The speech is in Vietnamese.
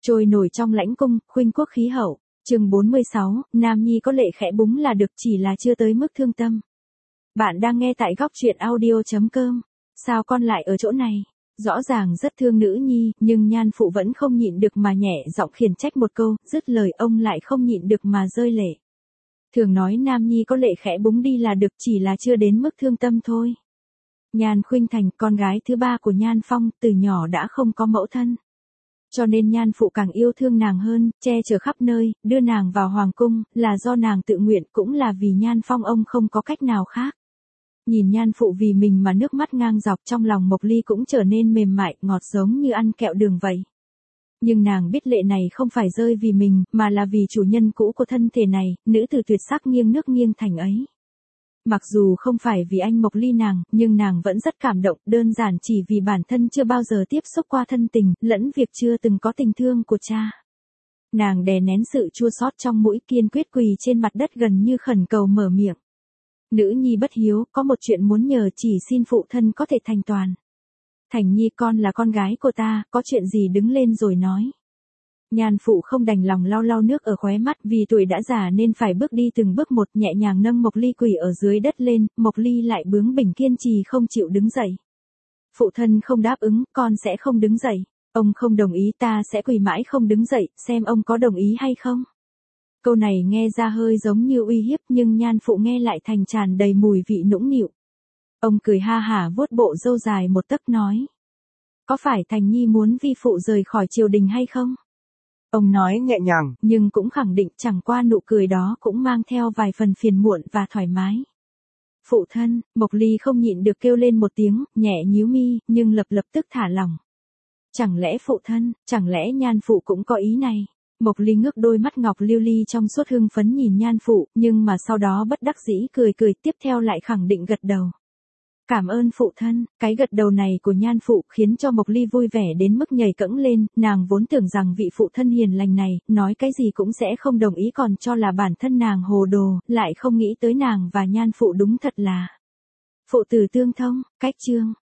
Trôi nổi trong lãnh cung, khuynh quốc khí hậu. Chương 46, Nam Nhi có lệ khẽ búng là được, chỉ là chưa tới mức thương tâm. Bạn đang nghe tại góc truyện audio.com. Sao con lại ở chỗ này? Rõ ràng rất thương nữ nhi, nhưng Nhan phụ vẫn không nhịn được mà nhẹ giọng khiển trách một câu, dứt lời ông lại không nhịn được mà rơi lệ. Thường nói Nam Nhi có lệ khẽ búng đi là được, chỉ là chưa đến mức thương tâm thôi. Nhan Khuynh Thành, con gái thứ ba của Nhan Phong, từ nhỏ đã không có mẫu thân. Cho nên Nhan phụ càng yêu thương nàng hơn, che chở khắp nơi, đưa nàng vào hoàng cung, là do nàng tự nguyện, cũng là vì Nhan Phong ông không có cách nào khác. Nhìn Nhan phụ vì mình mà nước mắt ngang dọc, trong lòng Mộc Ly cũng trở nên mềm mại, ngọt giống như ăn kẹo đường vậy. Nhưng nàng biết lệ này không phải rơi vì mình, mà là vì chủ nhân cũ của thân thể này, nữ tử tuyệt sắc nghiêng nước nghiêng thành ấy. Mặc dù không phải vì anh Mộc Ly nàng, nhưng nàng vẫn rất cảm động, đơn giản chỉ vì bản thân chưa bao giờ tiếp xúc qua thân tình, lẫn việc chưa từng có tình thương của cha. Nàng đè nén sự chua xót trong mũi, kiên quyết quỳ trên mặt đất gần như khẩn cầu mở miệng. Nữ nhi bất hiếu, có một chuyện muốn nhờ, chỉ xin phụ thân có thể thành toàn. Thành Nhi, con là con gái của ta, có chuyện gì đứng lên rồi nói. Nhan phụ không đành lòng lau lau nước ở khóe mắt, vì tuổi đã già nên phải bước đi từng bước một, nhẹ nhàng nâng Mộc Ly quỳ ở dưới đất lên, Mộc Ly lại bướng bỉnh kiên trì không chịu đứng dậy. Phụ thân không đáp ứng, con sẽ không đứng dậy. Ông không đồng ý, ta sẽ quỳ mãi không đứng dậy, xem ông có đồng ý hay không. Câu này nghe ra hơi giống như uy hiếp, nhưng Nhan phụ nghe lại thành tràn đầy mùi vị nũng nịu. Ông cười ha hả vuốt bộ râu dài một tấc nói. Có phải Thành Nhi muốn vi phụ rời khỏi triều đình hay không? Ông nói nhẹ nhàng, nhưng cũng khẳng định, chẳng qua nụ cười đó cũng mang theo vài phần phiền muộn và thoải mái. Phụ thân, Mộc Ly không nhịn được kêu lên một tiếng, nhẹ nhíu mi, nhưng lập tức thả lỏng. Chẳng lẽ phụ thân, chẳng lẽ Nhan phụ cũng có ý này? Mộc Ly ngước đôi mắt ngọc lưu ly trong suốt hưng phấn nhìn Nhan phụ, nhưng mà sau đó bất đắc dĩ cười tiếp theo lại khẳng định gật đầu. Cảm ơn phụ thân. Cái gật đầu này của Nhan phụ khiến cho Mộc Ly vui vẻ đến mức nhảy cẫng lên, nàng vốn tưởng rằng vị phụ thân hiền lành này, nói cái gì cũng sẽ không đồng ý, còn cho là bản thân nàng hồ đồ, lại không nghĩ tới nàng và Nhan phụ đúng thật là phụ tử tương thông. Cách chương